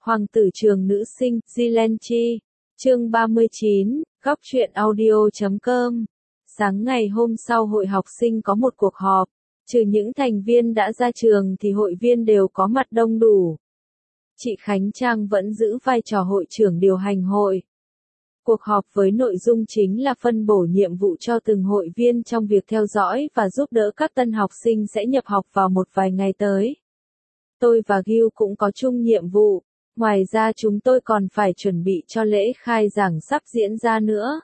Hoàng tử trường nữ sinh, Zilenchi. Chương 39, góc truyện audio.com. Sáng ngày hôm sau hội học sinh có một cuộc họp. Trừ những thành viên đã ra trường thì hội viên đều có mặt đông đủ. Chị Khánh Trang vẫn giữ vai trò hội trưởng điều hành hội. Cuộc họp với nội dung chính là phân bổ nhiệm vụ cho từng hội viên trong việc theo dõi và giúp đỡ các tân học sinh sẽ nhập học vào một vài ngày tới. Tôi và Gil cũng có chung nhiệm vụ. Ngoài ra chúng tôi còn phải chuẩn bị cho lễ khai giảng sắp diễn ra nữa.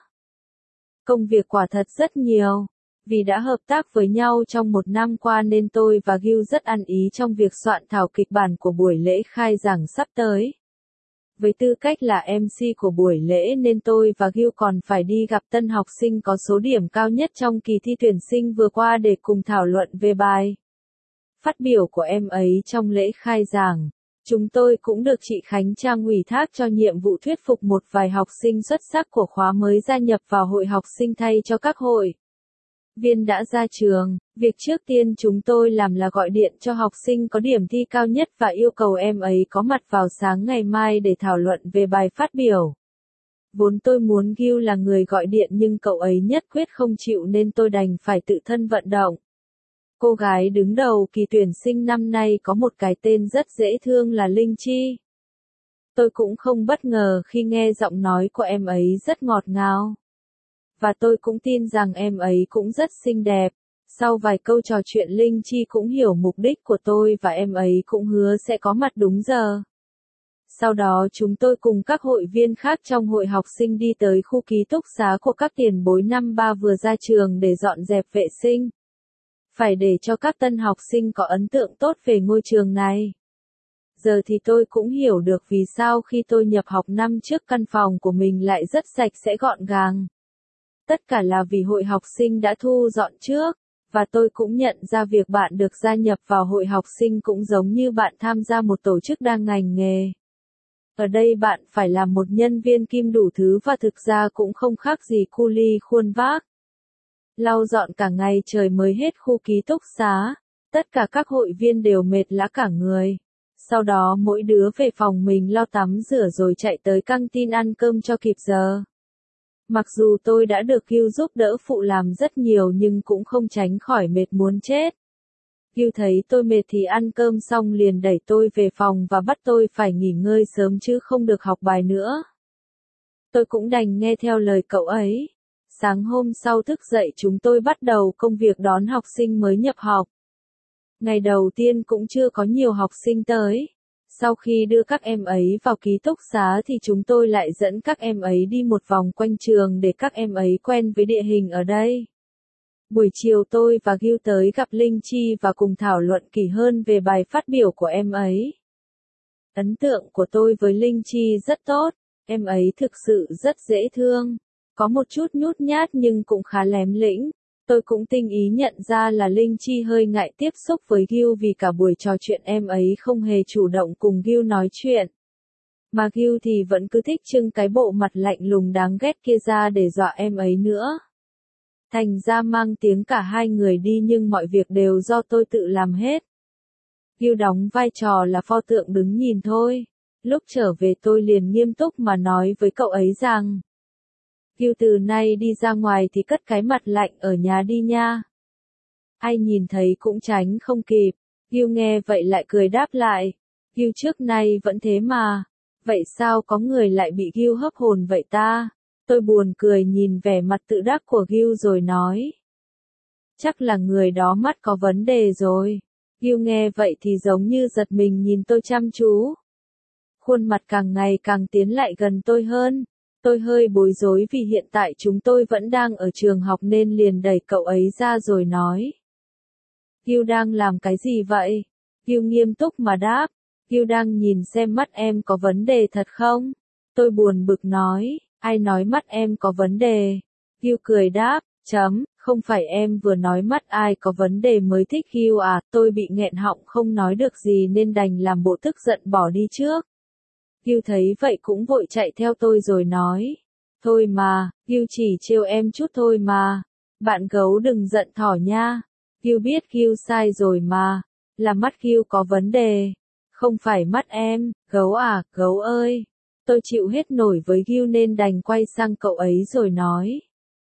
Công việc quả thật rất nhiều. Vì đã hợp tác với nhau trong một năm qua nên tôi và Gil rất ăn ý trong việc soạn thảo kịch bản của buổi lễ khai giảng sắp tới. Với tư cách là MC của buổi lễ nên tôi và Gil còn phải đi gặp tân học sinh có số điểm cao nhất trong kỳ thi tuyển sinh vừa qua để cùng thảo luận về bài phát biểu của em ấy trong lễ khai giảng. Chúng tôi cũng được chị Khánh Trang ủy thác cho nhiệm vụ thuyết phục một vài học sinh xuất sắc của khóa mới gia nhập vào hội học sinh thay cho các hội viên đã ra trường. Việc trước tiên chúng tôi làm là gọi điện cho học sinh có điểm thi cao nhất và yêu cầu em ấy có mặt vào sáng ngày mai để thảo luận về bài phát biểu. Vốn tôi muốn Gil là người gọi điện nhưng cậu ấy nhất quyết không chịu nên tôi đành phải tự thân vận động. Cô gái đứng đầu kỳ tuyển sinh năm nay có một cái tên rất dễ thương là Linh Chi. Tôi cũng không bất ngờ khi nghe giọng nói của em ấy rất ngọt ngào. Và tôi cũng tin rằng em ấy cũng rất xinh đẹp. Sau vài câu trò chuyện Linh Chi cũng hiểu mục đích của tôi và em ấy cũng hứa sẽ có mặt đúng giờ. Sau đó chúng tôi cùng các hội viên khác trong hội học sinh đi tới khu ký túc xá của các tiền bối năm 3 vừa ra trường để dọn dẹp vệ sinh. Phải để cho các tân học sinh có ấn tượng tốt về ngôi trường này. Giờ thì tôi cũng hiểu được vì sao khi tôi nhập học năm trước căn phòng của mình lại rất sạch sẽ gọn gàng. Tất cả là vì hội học sinh đã thu dọn trước, và tôi cũng nhận ra việc bạn được gia nhập vào hội học sinh cũng giống như bạn tham gia một tổ chức đa ngành nghề. Ở đây bạn phải là một nhân viên kim đủ thứ và thực ra cũng không khác gì cu li khuôn vác. Lau dọn cả ngày trời mới hết khu ký túc xá, tất cả các hội viên đều mệt lả cả người. Sau đó mỗi đứa về phòng mình lau tắm rửa rồi chạy tới căng tin ăn cơm cho kịp giờ. Mặc dù tôi đã được Gil giúp đỡ phụ làm rất nhiều nhưng cũng không tránh khỏi mệt muốn chết. Gil thấy tôi mệt thì ăn cơm xong liền đẩy tôi về phòng và bắt tôi phải nghỉ ngơi sớm chứ không được học bài nữa. Tôi cũng đành nghe theo lời cậu ấy. Sáng hôm sau thức dậy chúng tôi bắt đầu công việc đón học sinh mới nhập học. Ngày đầu tiên cũng chưa có nhiều học sinh tới. Sau khi đưa các em ấy vào ký túc xá thì chúng tôi lại dẫn các em ấy đi một vòng quanh trường để các em ấy quen với địa hình ở đây. Buổi chiều tôi và Gil tới gặp Linh Chi và cùng thảo luận kỹ hơn về bài phát biểu của em ấy. Ấn tượng của tôi với Linh Chi rất tốt, em ấy thực sự rất dễ thương. Có một chút nhút nhát nhưng cũng khá lém lĩnh. Tôi cũng tinh ý nhận ra là Linh Chi hơi ngại tiếp xúc với Gil vì cả buổi trò chuyện em ấy không hề chủ động cùng Gil nói chuyện. Mà Gil thì vẫn cứ thích trưng cái bộ mặt lạnh lùng đáng ghét kia ra để dọa em ấy nữa. Thành ra mang tiếng cả hai người đi nhưng mọi việc đều do tôi tự làm hết. Gil đóng vai trò là pho tượng đứng nhìn thôi. Lúc trở về tôi liền nghiêm túc mà nói với cậu ấy rằng Gil từ nay đi ra ngoài thì cất cái mặt lạnh ở nhà đi nha. Ai nhìn thấy cũng tránh không kịp. Gil nghe vậy lại cười đáp lại. Gil trước nay vẫn thế mà. Vậy sao có người lại bị Gil hấp hồn vậy ta? Tôi buồn cười nhìn vẻ mặt tự đắc của Gil rồi nói. Chắc là người đó mắt có vấn đề rồi. Gil nghe vậy thì giống như giật mình nhìn tôi chăm chú. Khuôn mặt càng ngày càng tiến lại gần tôi hơn. Tôi hơi bối rối vì hiện tại chúng tôi vẫn đang ở trường học nên liền đẩy cậu ấy ra rồi nói. Gil đang làm cái gì vậy? Gil nghiêm túc mà đáp. Gil đang nhìn xem mắt em có vấn đề thật không? Tôi buồn bực nói. Ai nói mắt em có vấn đề? Gil cười đáp. Không phải em vừa nói mắt ai có vấn đề mới thích Gil à? Tôi bị nghẹn họng không nói được gì nên đành làm bộ tức giận bỏ đi trước. Gil thấy vậy cũng vội chạy theo tôi rồi nói. Thôi mà, Gil chỉ trêu em chút thôi mà. Bạn gấu đừng giận thỏ nha. Gil biết Gil sai rồi mà. Là mắt Gil có vấn đề. Không phải mắt em, gấu à, gấu ơi. Tôi chịu hết nổi với Gil nên đành quay sang cậu ấy rồi nói.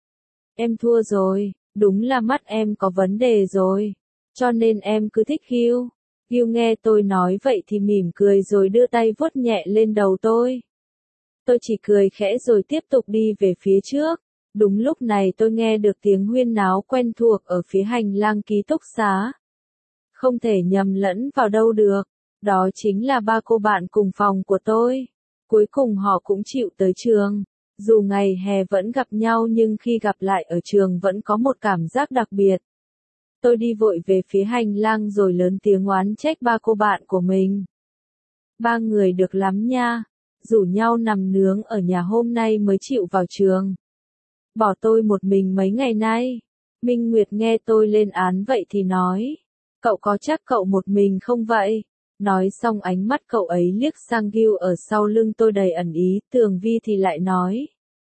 Em thua rồi, đúng là mắt em có vấn đề rồi. Cho nên em cứ thích Gil. Gil nghe tôi nói vậy thì mỉm cười rồi đưa tay vuốt nhẹ lên đầu tôi. Tôi chỉ cười khẽ rồi tiếp tục đi về phía trước. Đúng lúc này tôi nghe được tiếng huyên náo quen thuộc ở phía hành lang ký túc xá. Không thể nhầm lẫn vào đâu được. Đó chính là ba cô bạn cùng phòng của tôi. Cuối cùng họ cũng chịu tới trường. Dù ngày hè vẫn gặp nhau nhưng khi gặp lại ở trường vẫn có một cảm giác đặc biệt. Tôi đi vội về phía hành lang rồi lớn tiếng oán trách ba cô bạn của mình. Ba người được lắm nha. Rủ nhau nằm nướng ở nhà hôm nay mới chịu vào trường. Bỏ tôi một mình mấy ngày nay. Minh Nguyệt nghe tôi lên án vậy thì nói. Cậu có chắc cậu một mình không vậy? Nói xong ánh mắt cậu ấy liếc sang Gil ở sau lưng tôi đầy ẩn ý. Tường Vi thì lại nói.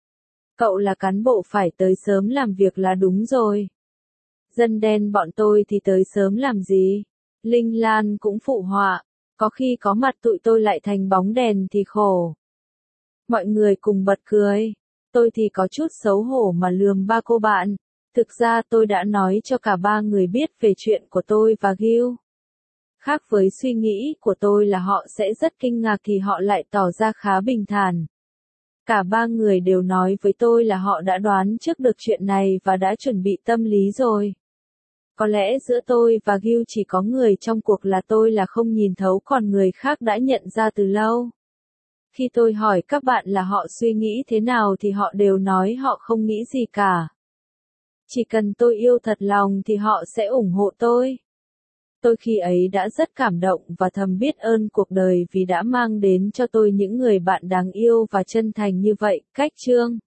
Cậu là cán bộ phải tới sớm làm việc là đúng rồi. Dân đen bọn tôi thì tới sớm làm gì? Linh Lan cũng phụ họa. Có khi có mặt tụi tôi lại thành bóng đèn thì khổ. Mọi người cùng bật cười. Tôi thì có chút xấu hổ mà lườm ba cô bạn. Thực ra tôi đã nói cho cả ba người biết về chuyện của tôi và Gil. Khác với suy nghĩ của tôi là họ sẽ rất kinh ngạc thì họ lại tỏ ra khá bình thản. Cả ba người đều nói với tôi là họ đã đoán trước được chuyện này và đã chuẩn bị tâm lý rồi. Có lẽ giữa tôi và Gil chỉ có người trong cuộc là tôi là không nhìn thấu còn người khác đã nhận ra từ lâu. Khi tôi hỏi các bạn là họ suy nghĩ thế nào thì họ đều nói họ không nghĩ gì cả. Chỉ cần tôi yêu thật lòng thì họ sẽ ủng hộ tôi. Tôi khi ấy đã rất cảm động và thầm biết ơn cuộc đời vì đã mang đến cho tôi những người bạn đáng yêu và chân thành như vậy. Cách chương